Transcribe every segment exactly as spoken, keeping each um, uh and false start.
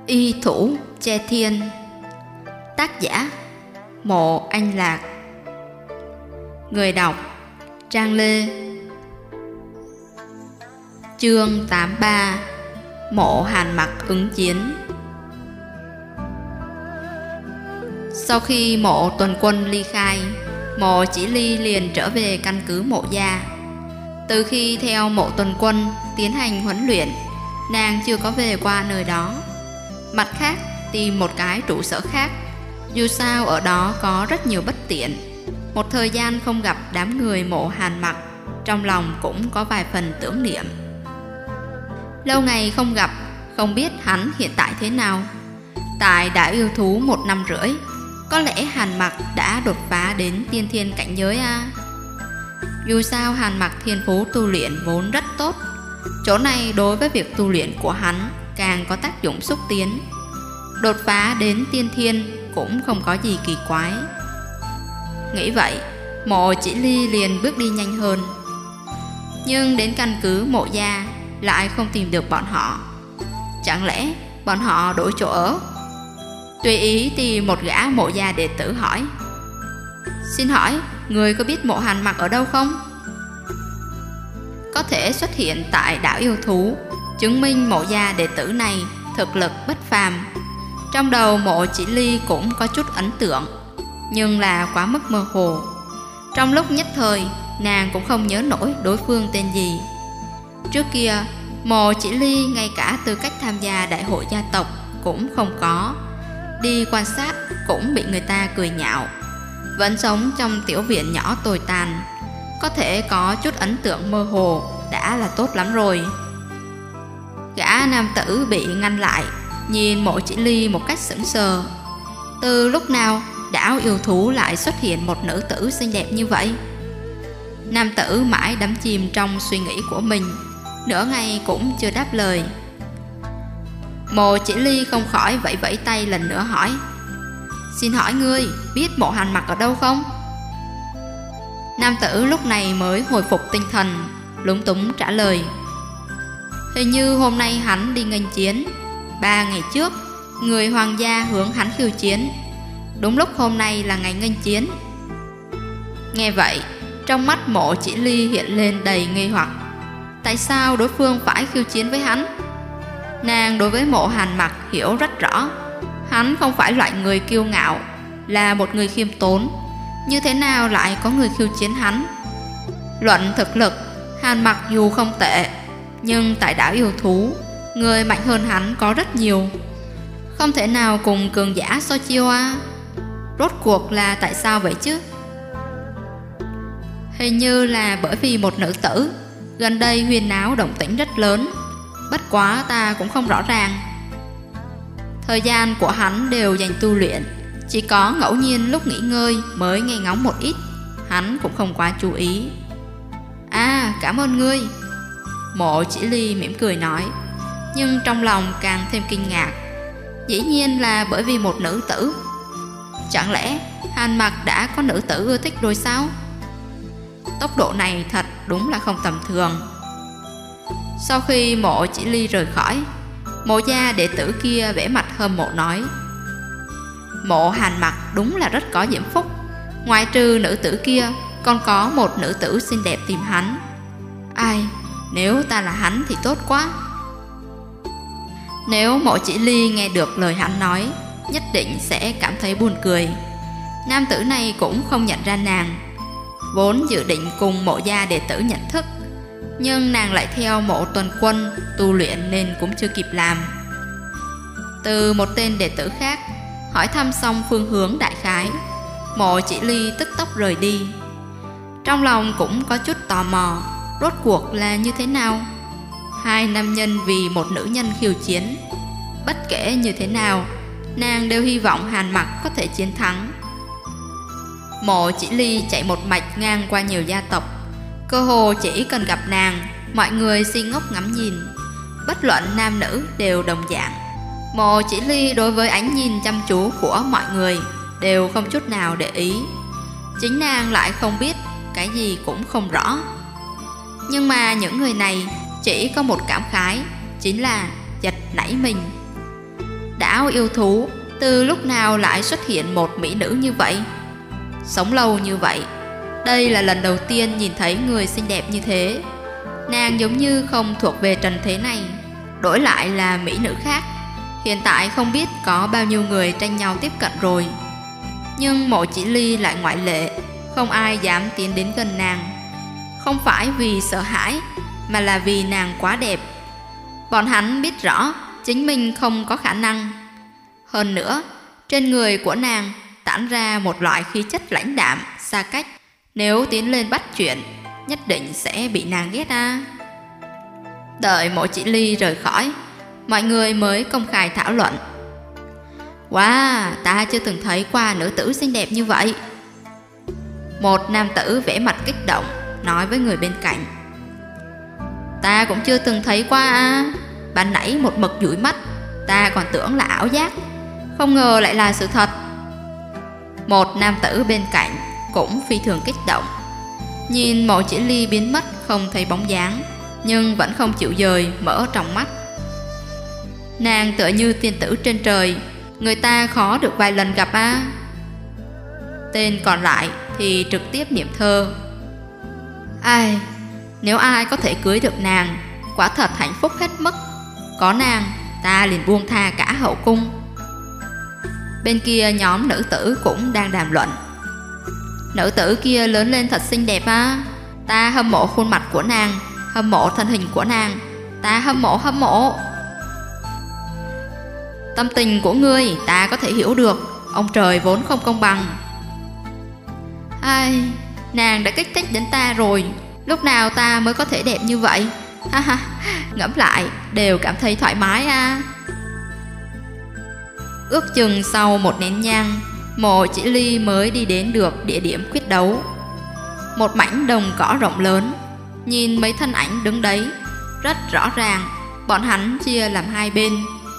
Y thủ che thiên. Tác giả Mộ Anh Lạc. Người đọc Trang Lê. Chương tám mươi ba. Mộ Hàn Mặc ứng chiến. Sau khi Mộ Tuần Quân ly khai, Mộ Chỉ Ly liền trở về căn cứ Mộ gia. Từ khi theo Mộ Tuần Quân tiến hành huấn luyện, nàng chưa có về qua nơi đó. Mặt khác, tìm một cái trụ sở khác, dù sao ở đó có rất nhiều bất tiện. Một thời gian không gặp đám người Mộ Hàn Mặc, trong lòng cũng có vài phần tưởng niệm. Lâu ngày không gặp, không biết hắn hiện tại thế nào. Tại Đại Yêu Thú một năm rưỡi, có lẽ Hàn Mặc đã đột phá đến tiên thiên cảnh giới à? Dù sao Hàn Mặc thiên phú tu luyện vốn rất tốt, chỗ này đối với việc tu luyện của hắn càng có tác dụng xúc tiến. Đột phá đến tiên thiên cũng không có gì kỳ quái. Nghĩ vậy, Mộ Chỉ Ly liền bước đi nhanh hơn. Nhưng đến căn cứ Mộ gia lại không tìm được bọn họ. Chẳng lẽ bọn họ đổi chỗ ở? Tùy ý tìm một gã Mộ gia đệ tử hỏi: "Xin hỏi, người có biết Mộ Hàn Mặc ở đâu không?" Có thể xuất hiện tại Đảo Yêu Thú, chứng minh Mộ gia đệ tử này thực lực bất phàm. Trong đầu Mộ Chỉ Ly cũng có chút ấn tượng, nhưng là quá mức mơ hồ. Trong lúc nhất thời, nàng cũng không nhớ nổi đối phương tên gì. Trước kia, Mộ Chỉ Ly ngay cả tư cách tham gia đại hội gia tộc cũng không có. Đi quan sát cũng bị người ta cười nhạo. Vẫn sống trong tiểu viện nhỏ tồi tàn, có thể có chút ấn tượng mơ hồ đã là tốt lắm rồi. Gã nam tử bị ngăn lại, nhìn Mộ Chỉ Ly một cách sững sờ. Từ lúc nào Đảo Yêu Thú lại xuất hiện một nữ tử xinh đẹp như vậy? Nam tử mãi đắm chìm trong suy nghĩ của mình, nửa ngày cũng chưa đáp lời. Mộ Chỉ Ly không khỏi vẫy vẫy tay lần nữa hỏi: "Xin hỏi ngươi biết Mộ Hàn Mặc ở đâu không?" Nam tử lúc này mới hồi phục tinh thần, lúng túng trả lời: "Hình như hôm nay hắn đi nghênh chiến. Ba ngày trước, người hoàng gia hướng hắn khiêu chiến. Đúng lúc hôm nay là ngày nghênh chiến." Nghe vậy, trong mắt Mộ Chỉ Ly hiện lên đầy nghi hoặc. Tại sao đối phương phải khiêu chiến với hắn? Nàng đối với Mộ Hàn Mặc hiểu rất rõ. Hắn không phải loại người kiêu ngạo, là một người khiêm tốn. Như thế nào lại có người khiêu chiến hắn? Luận thực lực, Hàn Mặc dù không tệ, nhưng tại Đảo Yêu Thú, người mạnh hơn hắn có rất nhiều. Không thể nào cùng cường giả so chiêu à? Rốt cuộc là tại sao vậy chứ? Hình như là bởi vì một nữ tử. Gần đây huyên náo động tĩnh rất lớn, bất quá ta cũng không rõ ràng. Thời gian của hắn đều dành tu luyện, chỉ có ngẫu nhiên lúc nghỉ ngơi mới nghe ngóng một ít. Hắn cũng không quá chú ý. "À, cảm ơn ngươi." Mộ Chỉ Ly mỉm cười nói, nhưng trong lòng càng thêm kinh ngạc. Dĩ nhiên là bởi vì một nữ tử. Chẳng lẽ Hàn Mặc đã có nữ tử ưa thích rồi sao? Tốc độ này thật đúng là không tầm thường. Sau khi Mộ Chỉ Ly rời khỏi, Mộ gia đệ tử kia vẻ mặt hâm mộ nói: "Mộ Hàn Mặc đúng là rất có diễm phúc. Ngoại trừ nữ tử kia, còn có một nữ tử xinh đẹp tìm hắn. Ai, nếu ta là hắn thì tốt quá." Nếu Mộ Chỉ Ly nghe được lời hắn nói, nhất định sẽ cảm thấy buồn cười. Nam tử này cũng không nhận ra nàng. Vốn dự định cùng Mộ gia đệ tử nhận thức, nhưng nàng lại theo Mộ Tuần Quân tu luyện nên cũng chưa kịp làm. Từ một tên đệ tử khác hỏi thăm xong phương hướng đại khái, Mộ Chỉ Ly tức tốc rời đi. Trong lòng cũng có chút tò mò, rốt cuộc là như thế nào? Hai nam nhân vì một nữ nhân khiêu chiến. Bất kể như thế nào, nàng đều hy vọng Hàn Mặc có thể chiến thắng. Mộ Chỉ Ly chạy một mạch ngang qua nhiều gia tộc, cơ hồ chỉ cần gặp nàng, mọi người si ngốc ngắm nhìn. Bất luận nam nữ đều đồng dạng. Mộ Chỉ Ly đối với ánh nhìn chăm chú của mọi người đều không chút nào để ý. Chính nàng lại không biết, cái gì cũng không rõ. Nhưng mà những người này chỉ có một cảm khái, chính là giật nảy mình. Đảo yêu thú, từ lúc nào lại xuất hiện một mỹ nữ như vậy? Sống lâu như vậy, đây là lần đầu tiên nhìn thấy người xinh đẹp như thế. Nàng giống như không thuộc về trần thế này. Đổi lại là mỹ nữ khác, hiện tại không biết có bao nhiêu người tranh nhau tiếp cận rồi. Nhưng Mộ Chỉ Ly lại ngoại lệ, không ai dám tiến đến gần nàng. Không phải vì sợ hãi, mà là vì nàng quá đẹp. Bọn hắn biết rõ chính mình không có khả năng. Hơn nữa, trên người của nàng tản ra một loại khí chất lãnh đạm, xa cách. Nếu tiến lên bắt chuyện, nhất định sẽ bị nàng ghét à. Đợi Mộ Chỉ Ly rời khỏi, mọi người mới công khai thảo luận. Wow, ta chưa từng thấy qua nữ tử xinh đẹp như vậy. Một nam tử vẻ mặt kích động nói với người bên cạnh. Ta cũng chưa từng thấy qua à. Ban nãy một mực dụi mắt, ta còn tưởng là ảo giác, không ngờ lại là sự thật. Một nam tử bên cạnh cũng phi thường kích động, nhìn Mộ Chỉ Ly biến mất không thấy bóng dáng, nhưng vẫn không chịu dời mở trong mắt. Nàng tựa như tiên tử trên trời, người ta khó được vài lần gặp à. Tên còn lại thì trực tiếp niệm thơ. Ai, nếu ai có thể cưới được nàng, quả thật hạnh phúc hết mức. Có nàng, ta liền buông tha cả hậu cung. Bên kia nhóm nữ tử cũng đang đàm luận. Nữ tử kia lớn lên thật xinh đẹp à. Ta hâm mộ khuôn mặt của nàng, hâm mộ thân hình của nàng, ta hâm mộ hâm mộ. Tâm tình của ngươi ta có thể hiểu được, ông trời vốn không công bằng. Ai, nàng đã kích thích đến ta rồi, lúc nào ta mới có thể đẹp như vậy? Ha ha, ngẫm lại đều cảm thấy thoải mái à. Ước chừng sau một nén nhang, Mộ Chỉ Ly mới đi đến được địa điểm quyết đấu. Một mảnh đồng cỏ rộng lớn, nhìn mấy thân ảnh đứng đấy, rất rõ ràng bọn hắn chia làm hai bên.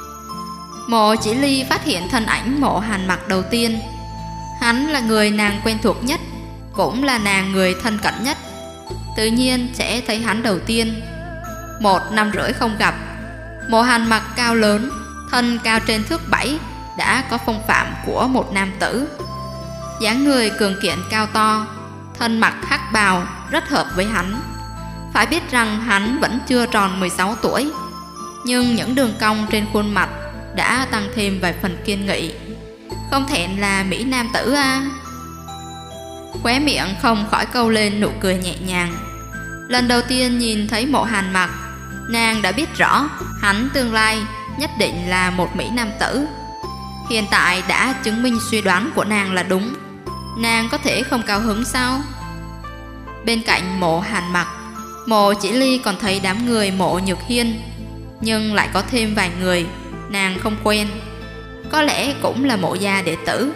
Mộ Chỉ Ly phát hiện thân ảnh Mộ Hàn Mặc đầu tiên. Hắn là người nàng quen thuộc nhất, cũng là nàng người thân cận nhất, tự nhiên sẽ thấy hắn đầu tiên. Một năm rưỡi không gặp, Mộ Hàn Mặc cao lớn, thân cao trên thước bảy, đã có phong phạm của một nam tử. Dáng người cường kiện cao to, thân mặc hắc bào rất hợp với hắn. Phải biết rằng hắn vẫn chưa tròn mười sáu tuổi, nhưng những đường cong trên khuôn mặt đã tăng thêm vài phần kiên nghị. Không thẹn là mỹ nam tử à. Khóe miệng không khỏi câu lên nụ cười nhẹ nhàng. Lần đầu tiên nhìn thấy Mộ Hàn Mặc, nàng đã biết rõ hắn tương lai nhất định là một mỹ nam tử. Hiện tại đã chứng minh suy đoán của nàng là đúng, nàng có thể không cao hứng sao? Bên cạnh Mộ Hàn Mặc, Mộ Chỉ Ly còn thấy đám người Mộ Nhược Hiên, nhưng lại có thêm vài người nàng không quen, có lẽ cũng là Mộ gia đệ tử.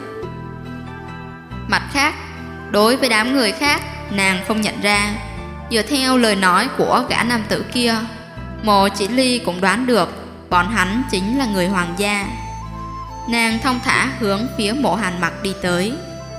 Mặt khác, đối với đám người khác nàng không nhận ra. Dựa theo lời nói của gã nam tử kia, Mộ Chỉ Ly cũng đoán được bọn hắn chính là người hoàng gia. Nàng thong thả hướng phía Mộ Hàn Mặc đi tới.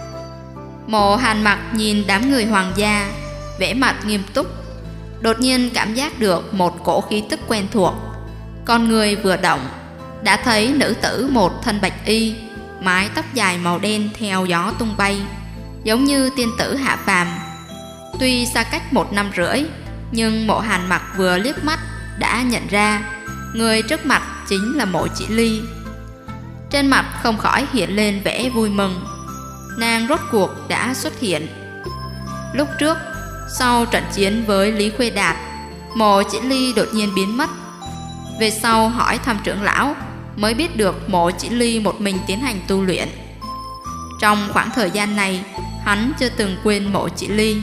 Mộ Hàn Mặc nhìn đám người hoàng gia, vẻ mặt nghiêm túc, đột nhiên cảm giác được một cổ khí tức quen thuộc. Con người vừa động, đã thấy nữ tử một thân bạch y, mái tóc dài màu đen theo gió tung bay, giống như tiên tử hạ phàm. Tuy xa cách một năm rưỡi, nhưng Mộ Hàn Mặc vừa liếc mắt đã nhận ra người trước mặt chính là Mộ Chỉ Ly. Trên mặt không khỏi hiện lên vẻ vui mừng. Nàng rốt cuộc đã xuất hiện. Lúc trước, sau trận chiến với Lý Khuê Đạt, Mộ Chỉ Ly đột nhiên biến mất. Về sau hỏi thăm trưởng lão, mới biết được Mộ Chỉ Ly một mình tiến hành tu luyện. Trong khoảng thời gian này, hắn chưa từng quên Mộ Chỉ Ly.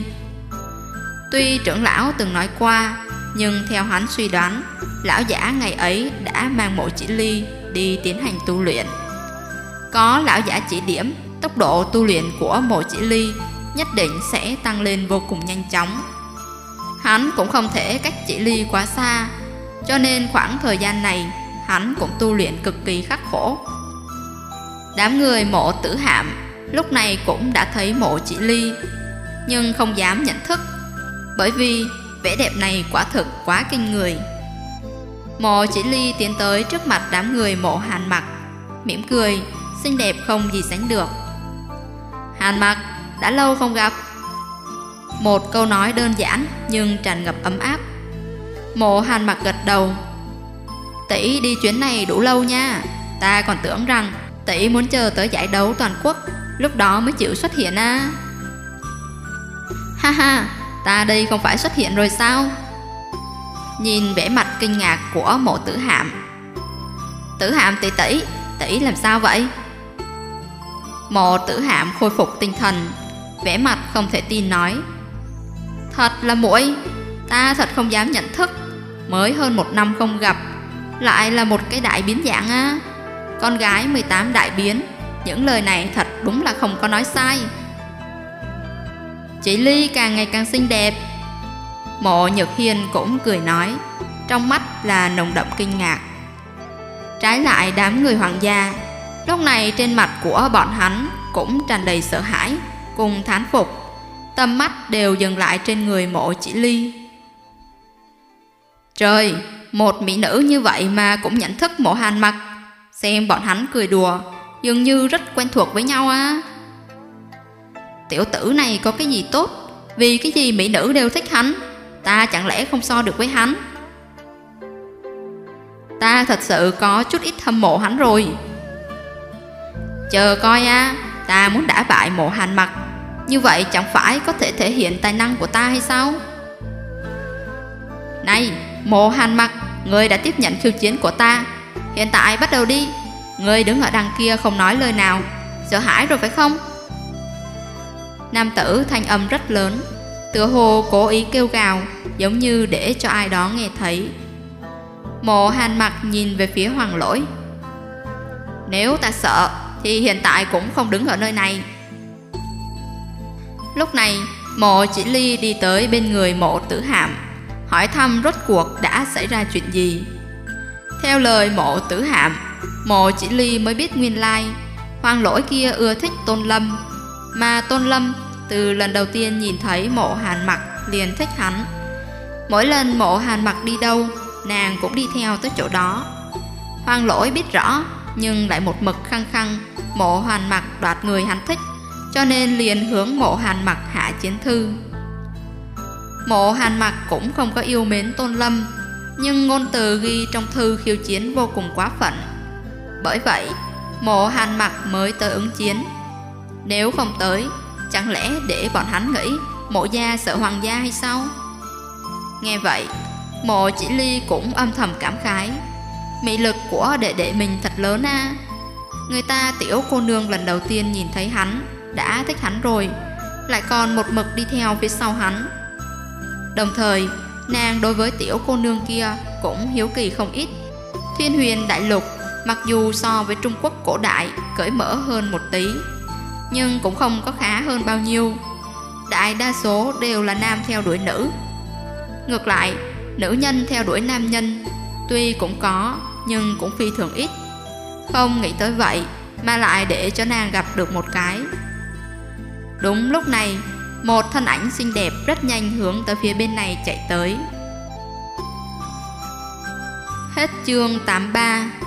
Tuy trưởng lão từng nói qua, nhưng theo hắn suy đoán, lão giả ngày ấy đã mang Mộ Chỉ Ly đi tiến hành tu luyện. Có lão giả chỉ điểm, tốc độ tu luyện của Mộ Chỉ Ly nhất định sẽ tăng lên vô cùng nhanh chóng. Hắn cũng không thể cách Chỉ Ly quá xa, cho nên khoảng thời gian này hắn cũng tu luyện cực kỳ khắc khổ. Đám người Mộ Tử Hạm lúc này cũng đã thấy Mộ Chỉ Ly, nhưng không dám nhận thức, bởi vì vẻ đẹp này quả thực quá kinh người. Mộ Chỉ Ly tiến tới trước mặt đám người Mộ Hàn Mặc, mỉm cười, xinh đẹp không gì sánh được. Hàn Mặc, đã lâu không gặp. Một câu nói đơn giản nhưng tràn ngập ấm áp. Mộ Hàn Mặc gật đầu. Tỷ đi chuyến này đủ lâu nha. Ta còn tưởng rằng tỷ muốn chờ tới giải đấu toàn quốc, lúc đó mới chịu xuất hiện à. Ha ha, ta đây không phải xuất hiện rồi sao? Nhìn vẻ mặt kinh ngạc của Mộ Tử Hạm. Tử Hạm tỷ tỷ, tỷ làm sao vậy? Mộ Tử Hạm khôi phục tinh thần, vẻ mặt không thể tin nói. Thật là muội, ta thật không dám nhận thức. Mới hơn một năm không gặp, lại là một cái đại biến dạng á. Con gái mười tám đại biến, những lời này thật đúng là không có nói sai. Chị Ly càng ngày càng xinh đẹp. Mộ Nhược Hiên cũng cười nói, trong mắt là nồng đậm kinh ngạc. Trái lại đám người hoàng gia, lúc này trên mặt của bọn hắn cũng tràn đầy sợ hãi cùng thán phục. Tầm mắt đều dừng lại trên người Mộ Chỉ Ly. Trời, một mỹ nữ như vậy mà cũng nhận thức Mộ Hàn Mặc. Xem bọn hắn cười đùa, dường như rất quen thuộc với nhau á. Tiểu tử này có cái gì tốt? Vì cái gì mỹ nữ đều thích hắn? Ta chẳng lẽ không so được với hắn? Ta thật sự có chút ít hâm mộ hắn rồi. Chờ coi á, ta muốn đả bại Mộ Hàn Mặc, như vậy chẳng phải có thể thể hiện tài năng của ta hay sao? Này, Mộ Hàn Mặc, ngươi đã tiếp nhận khiêu chiến của ta. Hiện tại bắt đầu đi. Ngươi đứng ở đằng kia không nói lời nào, sợ hãi rồi phải không? Nam tử thanh âm rất lớn, tựa hồ cố ý kêu gào, giống như để cho ai đó nghe thấy. Mộ Hàn Mặc nhìn về phía Hoàng Lỗi. Nếu ta sợ thì hiện tại cũng không đứng ở nơi này. Lúc này Mộ Chỉ Ly đi tới bên người Mộ Tử Hạm, hỏi thăm rốt cuộc đã xảy ra chuyện gì. Theo lời Mộ Tử Hạm, Mộ Chỉ Ly mới biết nguyên lai Hoàng Lỗi kia ưa thích Tôn Lâm, mà Tôn Lâm từ lần đầu tiên nhìn thấy Mộ Hàn Mặc liền thích hắn. Mỗi lần Mộ Hàn Mặc đi đâu, nàng cũng đi theo tới chỗ đó. Hoàng Lỗi biết rõ, nhưng lại một mực khăng khăng Mộ Hàn Mặc đoạt người hắn thích, cho nên liền hướng Mộ Hàn Mặc hạ chiến thư. Mộ Hàn Mặc cũng không có yêu mến Tôn Lâm, nhưng ngôn từ ghi trong thư khiêu chiến vô cùng quá phận. Bởi vậy Mộ Hàn Mặc mới tới ứng chiến. Nếu không tới, chẳng lẽ để bọn hắn nghĩ Mộ gia sợ hoàng gia hay sao? Nghe vậy, Mộ Chỉ Ly cũng âm thầm cảm khái. Mị lực của đệ đệ mình thật lớn à. Người ta tiểu cô nương lần đầu tiên nhìn thấy hắn đã thích hắn rồi, lại còn một mực đi theo phía sau hắn. Đồng thời nàng đối với tiểu cô nương kia cũng hiếu kỳ không ít. Thiên Huyền đại lục mặc dù so với Trung Quốc cổ đại cởi mở hơn một tí, nhưng cũng không có khá hơn bao nhiêu. Đại đa số đều là nam theo đuổi nữ. Ngược lại, nữ nhân theo đuổi nam nhân tuy cũng có, nhưng cũng phi thường ít. Không nghĩ tới vậy mà lại để cho nàng gặp được một cái. Đúng lúc này, một thân ảnh xinh đẹp rất nhanh hướng tới phía bên này chạy tới. Hết chương tám mươi ba.